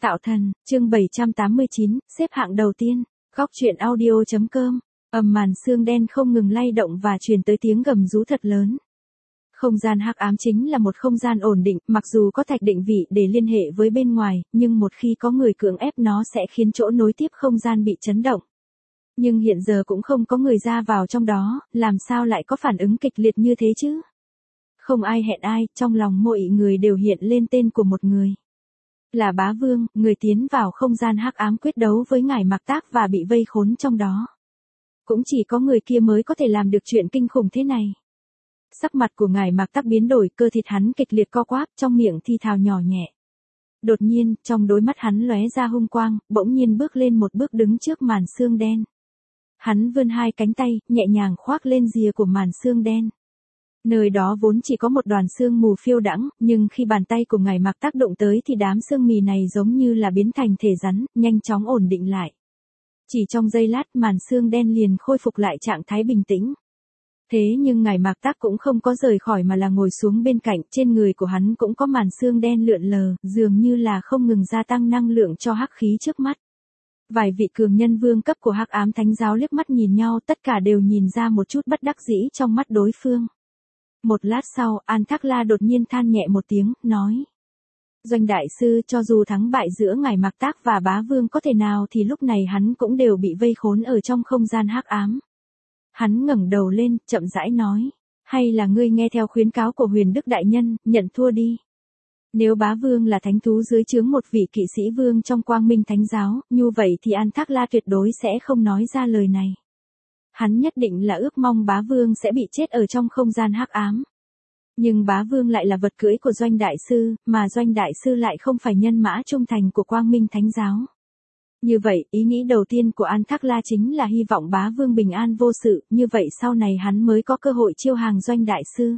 Tạo thần, chương 789, xếp hạng đầu tiên. Góc truyện audio.com. Màn sương đen không ngừng lay động và truyền tới tiếng gầm rú thật lớn. Không gian hắc ám chính là một không gian ổn định, mặc dù có thạch định vị để liên hệ với bên ngoài, nhưng một khi có người cưỡng ép nó sẽ khiến chỗ nối tiếp không gian bị chấn động. Nhưng hiện giờ cũng không có người ra vào trong đó, làm sao lại có phản ứng kịch liệt như thế chứ? Không ai hẹn ai, trong lòng mỗi người đều hiện lên tên của một người. Là Bá Vương, người tiến vào không gian hắc ám quyết đấu với ngải Mạc Tác và bị vây khốn trong đó. Cũng chỉ có người kia mới có thể làm được chuyện kinh khủng thế này. Sắc mặt của ngải Mạc Tác biến đổi, cơ thịt hắn kịch liệt co quắp, trong miệng thi thào nhỏ nhẹ. Đột nhiên, trong đôi mắt hắn lóe ra hung quang, bỗng nhiên bước lên một bước đứng trước màn sương đen. Hắn vươn hai cánh tay, nhẹ nhàng khoác lên rìa của màn sương đen. Nơi đó vốn chỉ có một đoàn sương mù phiêu đãng, nhưng khi bàn tay của ngải Mạc Tác động tới thì đám sương mù này giống như là biến thành thể rắn, nhanh chóng ổn định lại. Chỉ trong giây lát màn sương đen liền khôi phục lại trạng thái bình tĩnh. Thế nhưng ngải Mạc Tác cũng không có rời khỏi mà là ngồi xuống bên cạnh, trên người của hắn cũng có màn sương đen lượn lờ, dường như là không ngừng gia tăng năng lượng cho hắc khí trước mắt. Vài vị cường nhân vương cấp của Hắc Ám Thánh giáo liếc mắt nhìn nhau, tất cả đều nhìn ra một chút bất đắc dĩ trong mắt đối phương. Một lát sau, An Thác La đột nhiên than nhẹ một tiếng, nói. Doanh đại sư, cho dù thắng bại giữa ngải Mạc Tác và Bá Vương có thể nào thì lúc này hắn cũng đều bị vây khốn ở trong không gian hắc ám. Hắn ngẩng đầu lên, chậm rãi nói. Hay là ngươi nghe theo khuyến cáo của Huyền Đức Đại Nhân, nhận thua đi. Nếu Bá Vương là thánh thú dưới trướng một vị kỵ sĩ vương trong Quang Minh Thánh giáo, như vậy thì An Thác La tuyệt đối sẽ không nói ra lời này. Hắn nhất định là ước mong Bá Vương sẽ bị chết ở trong không gian hắc ám. Nhưng Bá Vương lại là vật cưỡi của Doanh đại sư, mà Doanh đại sư lại không phải nhân mã trung thành của Quang Minh Thánh giáo. Như vậy, ý nghĩ đầu tiên của An Thác La chính là hy vọng Bá Vương bình an vô sự, như vậy sau này hắn mới có cơ hội chiêu hàng Doanh đại sư.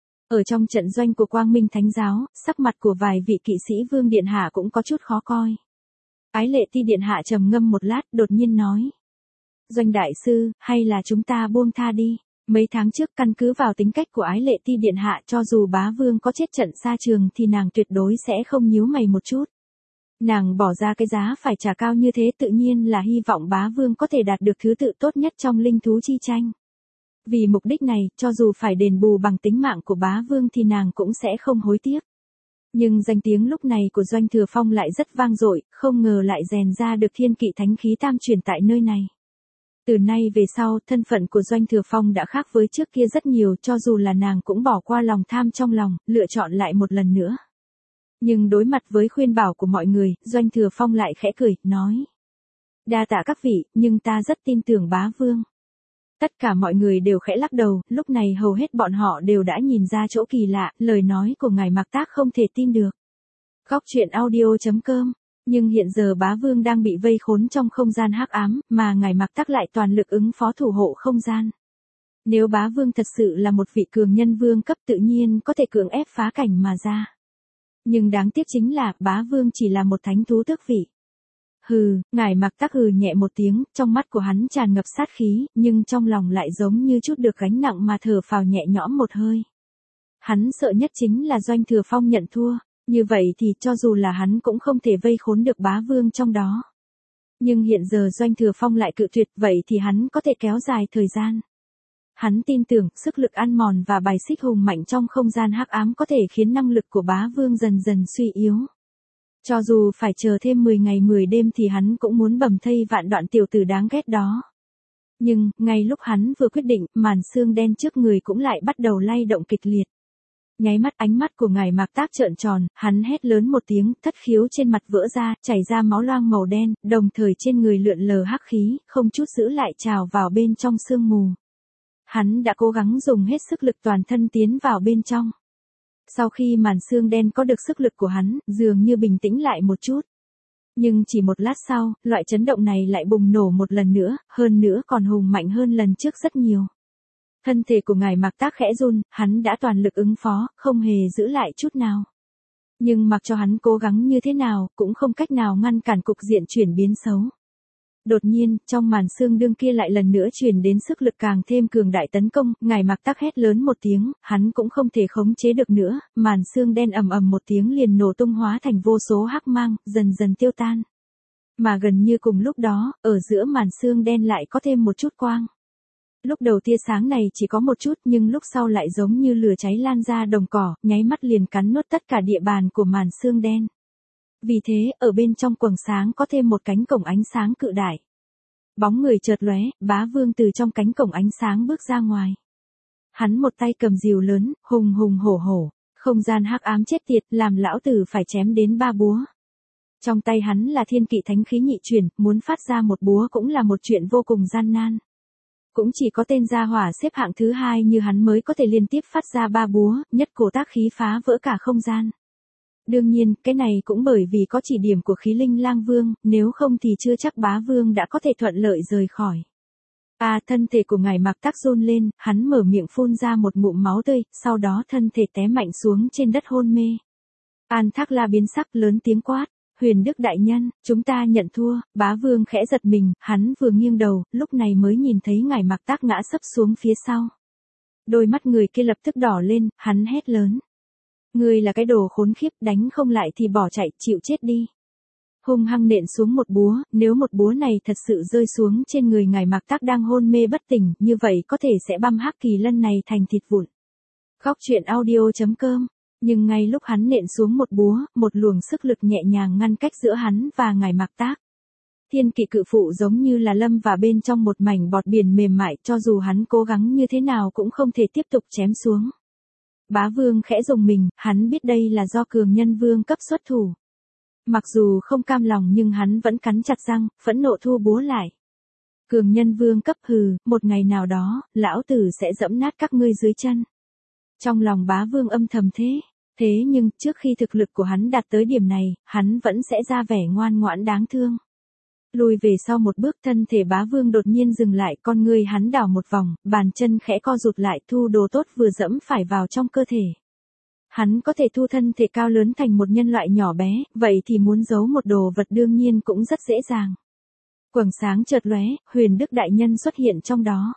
Ở trong trận doanh của Quang Minh Thánh giáo, sắc mặt của vài vị kỵ sĩ vương điện hạ cũng có chút khó coi. Ái Lệ Ti điện hạ trầm ngâm một lát, đột nhiên nói. Doanh đại sư, hay là chúng ta buông tha đi. Mấy tháng trước căn cứ vào tính cách của Ái Lệ Ti điện hạ, cho dù Bá Vương có chết trận xa trường thì nàng tuyệt đối sẽ không nhíu mày một chút. Nàng bỏ ra cái giá phải trả cao như thế tự nhiên là hy vọng Bá Vương có thể đạt được thứ tự tốt nhất trong linh thú chi tranh. Vì mục đích này, cho dù phải đền bù bằng tính mạng của Bá Vương thì nàng cũng sẽ không hối tiếc. Nhưng danh tiếng lúc này của Doanh Thừa Phong lại rất vang dội, không ngờ lại rèn ra được thiên kỵ thánh khí tam truyền tại nơi này. Từ nay về sau, thân phận của Doanh Thừa Phong đã khác với trước kia rất nhiều, cho dù là nàng cũng bỏ qua lòng tham trong lòng, lựa chọn lại một lần nữa. Nhưng đối mặt với khuyên bảo của mọi người, Doanh Thừa Phong lại khẽ cười, nói. Đa tạ các vị, nhưng ta rất tin tưởng Bá Vương. Tất cả mọi người đều khẽ lắc đầu, lúc này hầu hết bọn họ đều đã nhìn ra chỗ kỳ lạ, lời nói của ngải Mạc Tác không thể tin được. Góc truyện audio.com. Nhưng hiện giờ Bá Vương đang bị vây khốn trong không gian hắc ám, mà ngải Mạc Tác lại toàn lực ứng phó thủ hộ không gian. Nếu Bá Vương thật sự là một vị cường nhân vương cấp tự nhiên có thể cưỡng ép phá cảnh mà ra. Nhưng đáng tiếc chính là Bá Vương chỉ là một thánh thú tước vị. Hừ, ngải Mạc Tác hừ nhẹ một tiếng, trong mắt của hắn tràn ngập sát khí, nhưng trong lòng lại giống như chút được gánh nặng mà thở phào nhẹ nhõm một hơi. Hắn sợ nhất chính là Doanh Thừa Phong nhận thua, như vậy thì cho dù là hắn cũng không thể vây khốn được Bá Vương trong đó. Nhưng hiện giờ Doanh Thừa Phong lại cự tuyệt, vậy thì hắn có thể kéo dài thời gian. Hắn tin tưởng sức lực ăn mòn và bài xích hùng mạnh trong không gian hắc ám có thể khiến năng lực của Bá Vương dần dần suy yếu. Cho dù phải chờ thêm 10 ngày 10 đêm thì hắn cũng muốn bầm thây vạn đoạn tiểu tử đáng ghét đó. Nhưng, ngay lúc hắn vừa quyết định, màn sương đen trước người cũng lại bắt đầu lay động kịch liệt. Nháy mắt ánh mắt của ngải Mạc Tác trợn tròn, hắn hét lớn một tiếng, thất khiếu trên mặt vỡ ra, chảy ra máu loang màu đen, đồng thời trên người lượn lờ hắc khí, không chút giữ lại trào vào bên trong sương mù. Hắn đã cố gắng dùng hết sức lực toàn thân tiến vào bên trong. Sau khi màn sương đen có được sức lực của hắn, dường như bình tĩnh lại một chút. Nhưng chỉ một lát sau, loại chấn động này lại bùng nổ một lần nữa, hơn nữa còn hùng mạnh hơn lần trước rất nhiều. Thân thể của ngải Mạc Tác khẽ run, hắn đã toàn lực ứng phó, không hề giữ lại chút nào. Nhưng mặc cho hắn cố gắng như thế nào, cũng không cách nào ngăn cản cục diện chuyển biến xấu. Đột nhiên, trong màn sương đương kia lại lần nữa truyền đến sức lực càng thêm cường đại tấn công, Ngải Mạc Tắc hét lớn một tiếng, hắn cũng không thể khống chế được nữa, màn sương đen ầm ầm một tiếng liền nổ tung hóa thành vô số hắc mang, dần dần tiêu tan. Mà gần như cùng lúc đó, ở giữa màn sương đen lại có thêm một chút quang. Lúc đầu tia sáng này chỉ có một chút nhưng lúc sau lại giống như lửa cháy lan ra đồng cỏ, nháy mắt liền cắn nuốt tất cả địa bàn của màn sương đen. Vì thế, ở bên trong quầng sáng có thêm một cánh cổng ánh sáng cự đại. Bóng người chợt lóe, Bá Vương từ trong cánh cổng ánh sáng bước ra ngoài. Hắn một tay cầm rìu lớn, hùng hùng hổ hổ, không gian hắc ám chết tiệt, làm lão tử phải chém đến 3 búa. Trong tay hắn là thiên kỵ thánh khí nhị chuyển, muốn phát ra một búa cũng là một chuyện vô cùng gian nan. Cũng chỉ có tên gia hỏa xếp hạng thứ 2 như hắn mới có thể liên tiếp phát ra 3 búa, nhất cổ tác khí phá vỡ cả không gian. Đương nhiên, cái này cũng bởi vì có chỉ điểm của khí linh lang vương, nếu không thì chưa chắc Bá Vương đã có thể thuận lợi rời khỏi. Thân thể của Ngải Mạc Tắc run lên, hắn mở miệng phun ra một ngụm máu tươi, sau đó thân thể té mạnh xuống trên đất hôn mê. An Thác La biến sắc lớn tiếng quát, Huyền Đức đại nhân, chúng ta nhận thua. Bá Vương khẽ giật mình, hắn vừa nghiêng đầu, lúc này mới nhìn thấy Ngải Mạc Tắc ngã sấp xuống phía sau. Đôi mắt người kia lập tức đỏ lên, hắn hét lớn. Ngươi là cái đồ khốn khiếp, đánh không lại thì bỏ chạy, chịu chết đi. Hung hăng nện xuống một búa, nếu một búa này thật sự rơi xuống trên người Ngải Mạc Tắc đang hôn mê bất tỉnh, như vậy có thể sẽ băm hắc kỳ lân này thành thịt vụn. Góc truyện audio.com. Nhưng ngay lúc hắn nện xuống một búa, một luồng sức lực nhẹ nhàng ngăn cách giữa hắn và Ngải Mạc Tắc. Thiên kỵ cự phụ giống như là lâm vào bên trong một mảnh bọt biển mềm mại, cho dù hắn cố gắng như thế nào cũng không thể tiếp tục chém xuống. Bá Vương khẽ rùng mình, hắn biết đây là do cường nhân vương cấp xuất thủ. Mặc dù không cam lòng nhưng hắn vẫn cắn chặt răng, phẫn nộ thu búa lại. Cường nhân vương cấp hừ, một ngày nào đó, lão tử sẽ dẫm nát các ngươi dưới chân. Trong lòng Bá Vương âm thầm thế nhưng trước khi thực lực của hắn đạt tới điểm này, hắn vẫn sẽ ra vẻ ngoan ngoãn đáng thương. Lùi về sau một bước, thân thể Bá Vương đột nhiên dừng lại, con người hắn đảo một vòng, bàn chân khẽ co rụt lại, thu đồ tốt vừa dẫm phải vào trong cơ thể. Hắn có thể thu thân thể cao lớn thành một nhân loại nhỏ bé, vậy thì muốn giấu một đồ vật đương nhiên cũng rất dễ dàng. Quầng sáng chợt lóe, Huyền Đức đại nhân xuất hiện trong đó.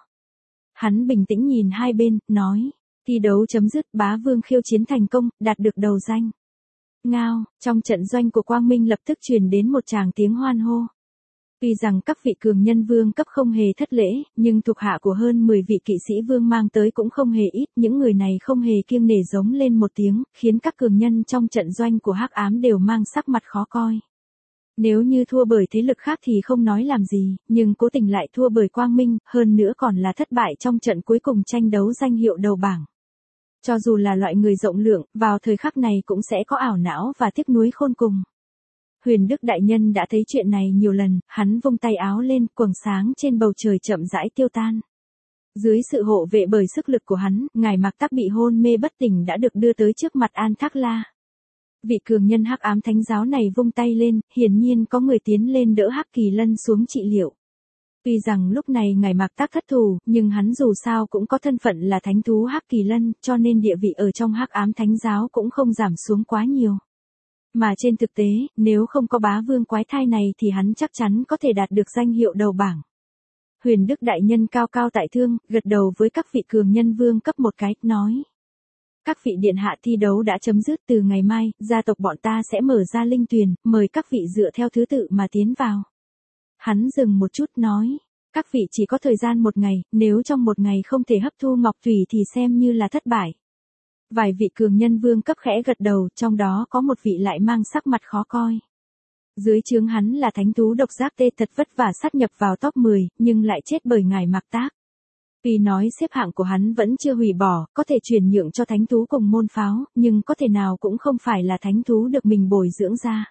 Hắn bình tĩnh nhìn hai bên, nói, thi đấu chấm dứt, Bá Vương khiêu chiến thành công, đạt được đầu danh. Ngao, trong trận doanh của Quang Minh lập tức truyền đến một tràng tiếng hoan hô. Tuy rằng các vị cường nhân vương cấp không hề thất lễ, nhưng thuộc hạ của hơn 10 vị kỵ sĩ vương mang tới cũng không hề ít, những người này không hề kiêng nể giống lên một tiếng, khiến các cường nhân trong trận doanh của Hắc Ám đều mang sắc mặt khó coi. Nếu như thua bởi thế lực khác thì không nói làm gì, nhưng cố tình lại thua bởi Quang Minh, hơn nữa còn là thất bại trong trận cuối cùng tranh đấu danh hiệu đầu bảng. Cho dù là loại người rộng lượng, vào thời khắc này cũng sẽ có ảo não và tiếc nuối khôn cùng. Huyền Đức đại nhân đã thấy chuyện này nhiều lần, hắn vung tay áo lên, quầng sáng trên bầu trời chậm rãi tiêu tan. Dưới sự hộ vệ bởi sức lực của hắn, Ngải Mạc Tắc bị hôn mê bất tỉnh đã được đưa tới trước mặt An Thác La. Vị cường nhân Hắc Ám Thánh giáo này vung tay lên, hiển nhiên có người tiến lên đỡ Hắc Kỳ Lân xuống trị liệu. Tuy rằng lúc này Ngải Mạc Tắc thất thủ, nhưng hắn dù sao cũng có thân phận là thánh thú Hắc Kỳ Lân, cho nên địa vị ở trong Hắc Ám Thánh giáo cũng không giảm xuống quá nhiều. Mà trên thực tế, nếu không có Bá Vương quái thai này thì hắn chắc chắn có thể đạt được danh hiệu đầu bảng. Huyền Đức đại nhân cao cao tại thượng, gật đầu với các vị cường nhân vương cấp một cái, nói. Các vị điện hạ, thi đấu đã chấm dứt, từ ngày mai, gia tộc bọn ta sẽ mở ra linh tuyền, mời các vị dựa theo thứ tự mà tiến vào. Hắn dừng một chút nói, các vị chỉ có thời gian một ngày, nếu trong một ngày không thể hấp thu ngọc thủy thì xem như là thất bại. Vài vị cường nhân vương cấp khẽ gật đầu, trong đó có một vị lại mang sắc mặt khó coi. Dưới trướng hắn là thánh thú độc giác tê thật vất vả sát nhập vào top 10, nhưng lại chết bởi Ngải Mạc Tắc. Tuy nói xếp hạng của hắn vẫn chưa hủy bỏ, có thể chuyển nhượng cho thánh thú cùng môn pháo, nhưng có thể nào cũng không phải là thánh thú được mình bồi dưỡng ra.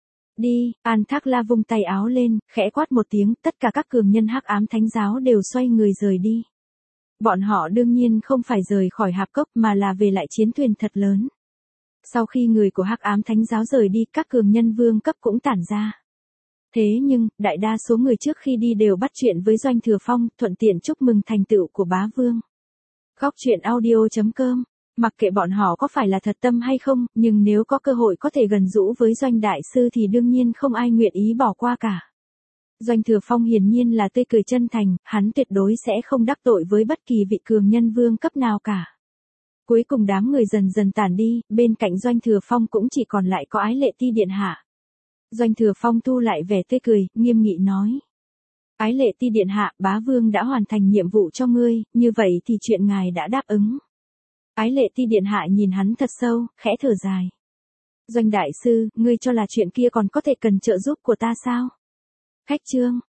Đi, An Thác La vung tay áo lên, khẽ quát một tiếng, tất cả các cường nhân Hắc Ám Thánh giáo đều xoay người rời đi. Bọn họ đương nhiên không phải rời khỏi hạp cốc mà là về lại chiến thuyền thật lớn. Sau khi người của Hắc Ám Thánh giáo rời đi, các cường nhân vương cấp cũng tản ra. Thế nhưng, đại đa số người trước khi đi đều bắt chuyện với Doanh Thừa Phong, thuận tiện chúc mừng thành tựu của Bá Vương. Góc truyện audio.com. Mặc kệ bọn họ có phải là thật tâm hay không, nhưng nếu có cơ hội có thể gần gũi với Doanh đại sư thì đương nhiên không ai nguyện ý bỏ qua cả. Doanh Thừa Phong hiển nhiên là tươi cười chân thành, hắn tuyệt đối sẽ không đắc tội với bất kỳ vị cường nhân vương cấp nào cả. Cuối cùng đám người dần dần tản đi, bên cạnh Doanh Thừa Phong cũng chỉ còn lại có Ái Lệ Ti điện hạ. Doanh Thừa Phong thu lại vẻ tươi cười, nghiêm nghị nói. Ái Lệ Ti điện hạ, bá vương đã hoàn thành nhiệm vụ cho ngươi, như vậy thì chuyện ngài đã đáp ứng. Ái Lệ Ti điện hạ nhìn hắn thật sâu, khẽ thở dài. Doanh đại sư, ngươi cho là chuyện kia còn có thể cần trợ giúp của ta sao? Khách trương,